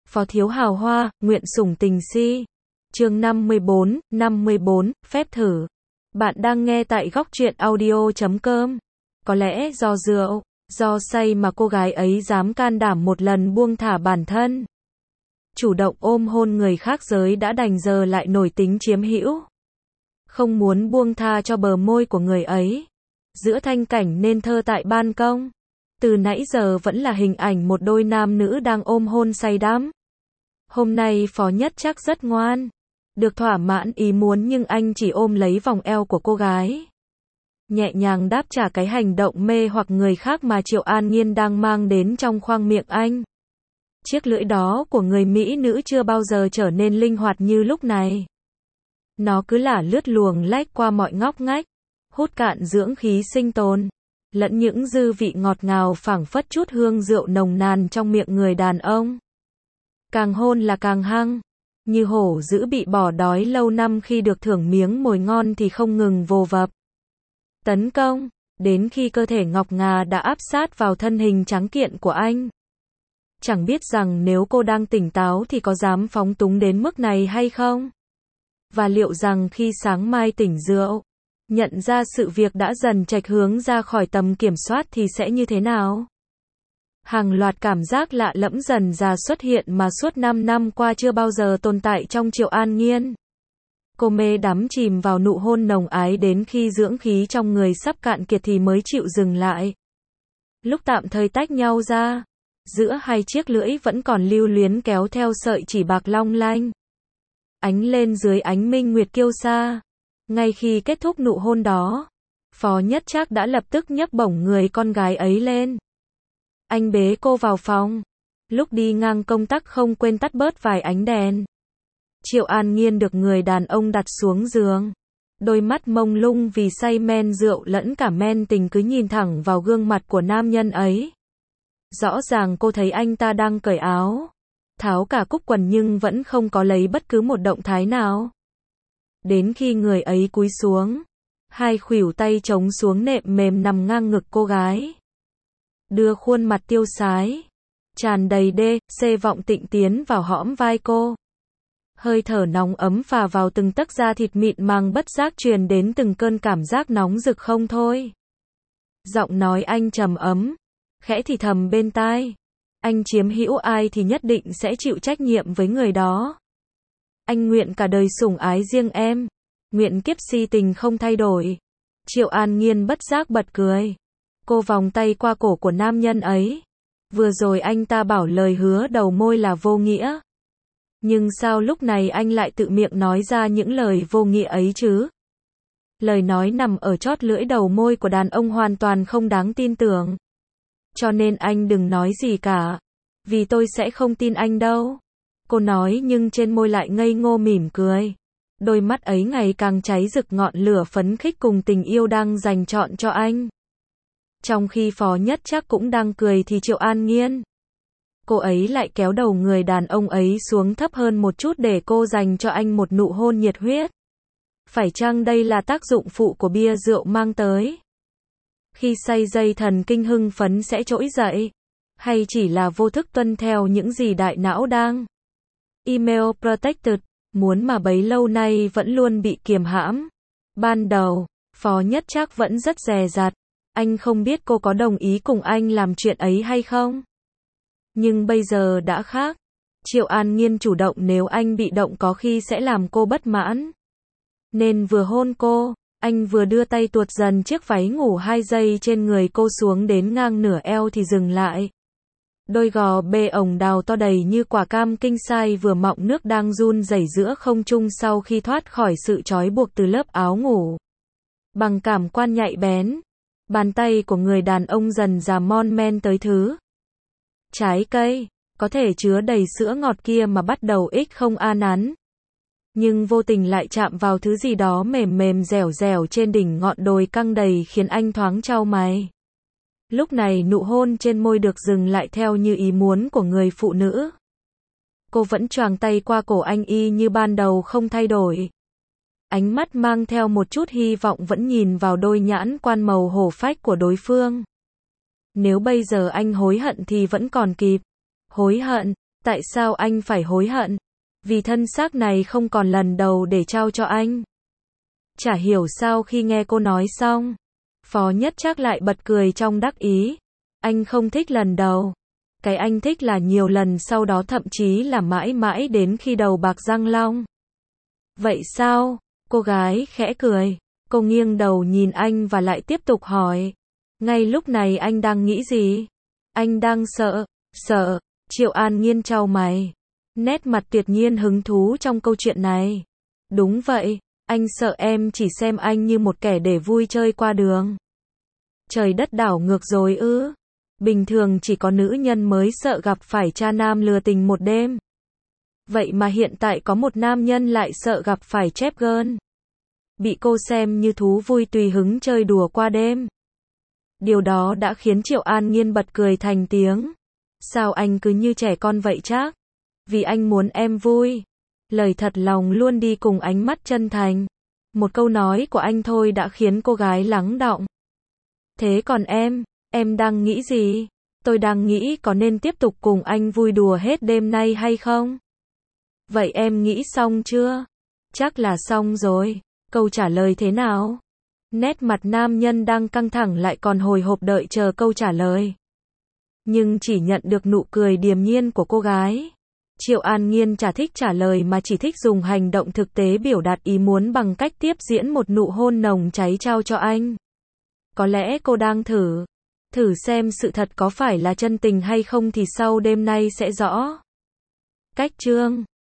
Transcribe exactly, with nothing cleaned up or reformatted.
Phó thiếu hào hoa, nguyện sủng tình si. Chương năm mươi bốn, năm mươi bốn, phép thử. Bạn đang nghe tại góc truyện audio chấm com. Có lẽ do rượu, do say mà cô gái ấy dám can đảm một lần buông thả bản thân. Chủ động ôm hôn người khác giới đã đành giờ lại nổi tính chiếm hữu. Không muốn buông tha cho bờ môi của người ấy. Giữa thanh cảnh nên thơ tại ban công. Từ nãy giờ vẫn là hình ảnh một đôi nam nữ đang ôm hôn say đắm. Hôm nay Phó Nhất Trác rất ngoan. Được thỏa mãn ý muốn nhưng anh chỉ ôm lấy vòng eo của cô gái. Nhẹ nhàng đáp trả cái hành động mê hoặc người khác mà Triệu An Nhiên đang mang đến trong khoang miệng anh. Chiếc lưỡi đó của người Mỹ nữ chưa bao giờ trở nên linh hoạt như lúc này. Nó cứ lả lướt luồng lách qua mọi ngóc ngách, hút cạn dưỡng khí sinh tồn, lẫn những dư vị ngọt ngào phảng phất chút hương rượu nồng nàn trong miệng người đàn ông. Càng hôn là càng hăng, như hổ dữ bị bỏ đói lâu năm khi được thưởng miếng mồi ngon thì không ngừng vồ vập. Tấn công, đến khi cơ thể ngọc ngà đã áp sát vào thân hình trắng kiện của anh. Chẳng biết rằng nếu cô đang tỉnh táo thì có dám phóng túng đến mức này hay không? Và liệu rằng khi sáng mai tỉnh rượu, nhận ra sự việc đã dần chệch hướng ra khỏi tầm kiểm soát thì sẽ như thế nào? Hàng loạt cảm giác lạ lẫm dần dà xuất hiện mà suốt năm năm qua chưa bao giờ tồn tại trong Triệu An Nhiên. Cô mê đắm chìm vào nụ hôn nồng ái đến khi dưỡng khí trong người sắp cạn kiệt thì mới chịu dừng lại. Lúc tạm thời tách nhau ra, giữa hai chiếc lưỡi vẫn còn lưu luyến kéo theo sợi chỉ bạc long lanh. Ánh lên dưới ánh minh nguyệt kiêu sa. Ngay khi kết thúc nụ hôn đó, Phó Nhất Trác đã lập tức nhấc bổng người con gái ấy lên. Anh bế cô vào phòng. Lúc đi ngang công tắc không quên tắt bớt vài ánh đèn. Triệu An Nhiên được người đàn ông đặt xuống giường. Đôi mắt mông lung vì say men rượu lẫn cả men tình cứ nhìn thẳng vào gương mặt của nam nhân ấy. Rõ ràng cô thấy anh ta đang cởi áo, tháo cả cúc quần nhưng vẫn không có lấy bất cứ một động thái nào. Đến khi người ấy cúi xuống, hai khuỷu tay chống xuống nệm mềm nằm ngang ngực cô gái. Đưa khuôn mặt tiêu sái, tràn đầy đê, xê vọng tịnh tiến vào hõm vai cô. Hơi thở nóng ấm phả vào từng tấc da thịt mịn màng bất giác truyền đến từng cơn cảm giác nóng rực không thôi. Giọng nói anh trầm ấm, khẽ thì thầm bên tai. Anh chiếm hữu ai thì nhất định sẽ chịu trách nhiệm với người đó. Anh nguyện cả đời sủng ái riêng em, nguyện kiếp si tình không thay đổi. Triệu An Nhiên bất giác bật cười. Cô vòng tay qua cổ của nam nhân ấy. Vừa rồi anh ta bảo lời hứa đầu môi là vô nghĩa. Nhưng sao lúc này anh lại tự miệng nói ra những lời vô nghĩa ấy chứ? Lời nói nằm ở chót lưỡi đầu môi của đàn ông hoàn toàn không đáng tin tưởng. Cho nên anh đừng nói gì cả. Vì tôi sẽ không tin anh đâu. Cô nói nhưng trên môi lại ngây ngô mỉm cười. Đôi mắt ấy ngày càng cháy rực ngọn lửa phấn khích cùng tình yêu đang dành trọn cho anh. Trong khi Phó Nhất Trác cũng đang cười thì Triệu An Nhiên, cô ấy lại kéo đầu người đàn ông ấy xuống thấp hơn một chút để cô dành cho anh một nụ hôn nhiệt huyết. Phải chăng đây là tác dụng phụ của bia rượu mang tới? Khi say dây thần kinh hưng phấn sẽ trỗi dậy? Hay chỉ là vô thức tuân theo những gì đại não đang email protected, muốn mà bấy lâu nay vẫn luôn bị kiềm hãm? Ban đầu, Phó Nhất Trác vẫn rất dè dặt. Anh không biết cô có đồng ý cùng anh làm chuyện ấy hay không? Nhưng bây giờ đã khác. Triệu An Nhiên chủ động nếu anh bị động có khi sẽ làm cô bất mãn. Nên vừa hôn cô, anh vừa đưa tay tuột dần chiếc váy ngủ hai giây trên người cô xuống đến ngang nửa eo thì dừng lại. Đôi gò bê ồng đào to đầy như quả cam kinh sai vừa mọng nước đang run rẩy giữa không trung sau khi thoát khỏi sự trói buộc từ lớp áo ngủ. Bằng cảm quan nhạy bén, bàn tay của người đàn ông dần dà mon men tới thứ trái cây, có thể chứa đầy sữa ngọt kia mà bắt đầu ích không a nắn. Nhưng vô tình lại chạm vào thứ gì đó mềm mềm dẻo dẻo trên đỉnh ngọn đồi căng đầy khiến anh thoáng chau mày. Lúc này nụ hôn trên môi được dừng lại theo như ý muốn của người phụ nữ. Cô vẫn choàng tay qua cổ anh y như ban đầu không thay đổi. Ánh mắt mang theo một chút hy vọng vẫn nhìn vào đôi nhãn quan màu hổ phách của đối phương. Nếu bây giờ anh hối hận thì vẫn còn kịp. Hối hận, Tại sao anh phải hối hận? Vì thân xác này không còn lần đầu để trao cho anh. Chả hiểu sao khi nghe cô nói xong, Phó Nhất Trác lại bật cười trong đắc ý. Anh không thích lần đầu. Cái anh thích là nhiều lần sau đó, thậm chí là mãi mãi đến khi đầu bạc răng long. Vậy sao? Cô gái khẽ cười. Cô nghiêng đầu nhìn anh và lại tiếp tục hỏi. Ngay lúc này anh đang nghĩ gì? Anh đang sợ. Sợ. Triệu An Nhiên chau mày. Nét mặt tuyệt nhiên hứng thú trong câu chuyện này. Đúng vậy, anh sợ em chỉ xem anh như một kẻ để vui chơi qua đường. Trời đất đảo ngược rồi ư? Bình thường chỉ có nữ nhân mới sợ gặp phải cha nam lừa tình một đêm. Vậy mà hiện tại có một nam nhân lại sợ gặp phải chép gơn. Bị cô xem như thú vui tùy hứng chơi đùa qua đêm. Điều đó đã khiến Triệu An Nhiên bật cười thành tiếng. Sao anh cứ như trẻ con vậy Trác? Vì anh muốn em vui. Lời thật lòng luôn đi cùng ánh mắt chân thành. Một câu nói của anh thôi đã khiến cô gái lắng đọng. Thế còn em, em đang nghĩ gì? Tôi đang nghĩ có nên tiếp tục cùng anh vui đùa hết đêm nay hay không? Vậy em nghĩ xong chưa? Chắc là xong rồi. Câu trả lời thế nào? Nét mặt nam nhân đang căng thẳng lại còn hồi hộp đợi chờ câu trả lời. Nhưng chỉ nhận được nụ cười điềm nhiên của cô gái. Triệu An Nhiên chả thích trả lời mà chỉ thích dùng hành động thực tế biểu đạt ý muốn bằng cách tiếp diễn một nụ hôn nồng cháy trao cho anh. Có lẽ cô đang thử. Thử xem sự thật có phải là chân tình hay không thì sau đêm nay sẽ rõ. Cách chương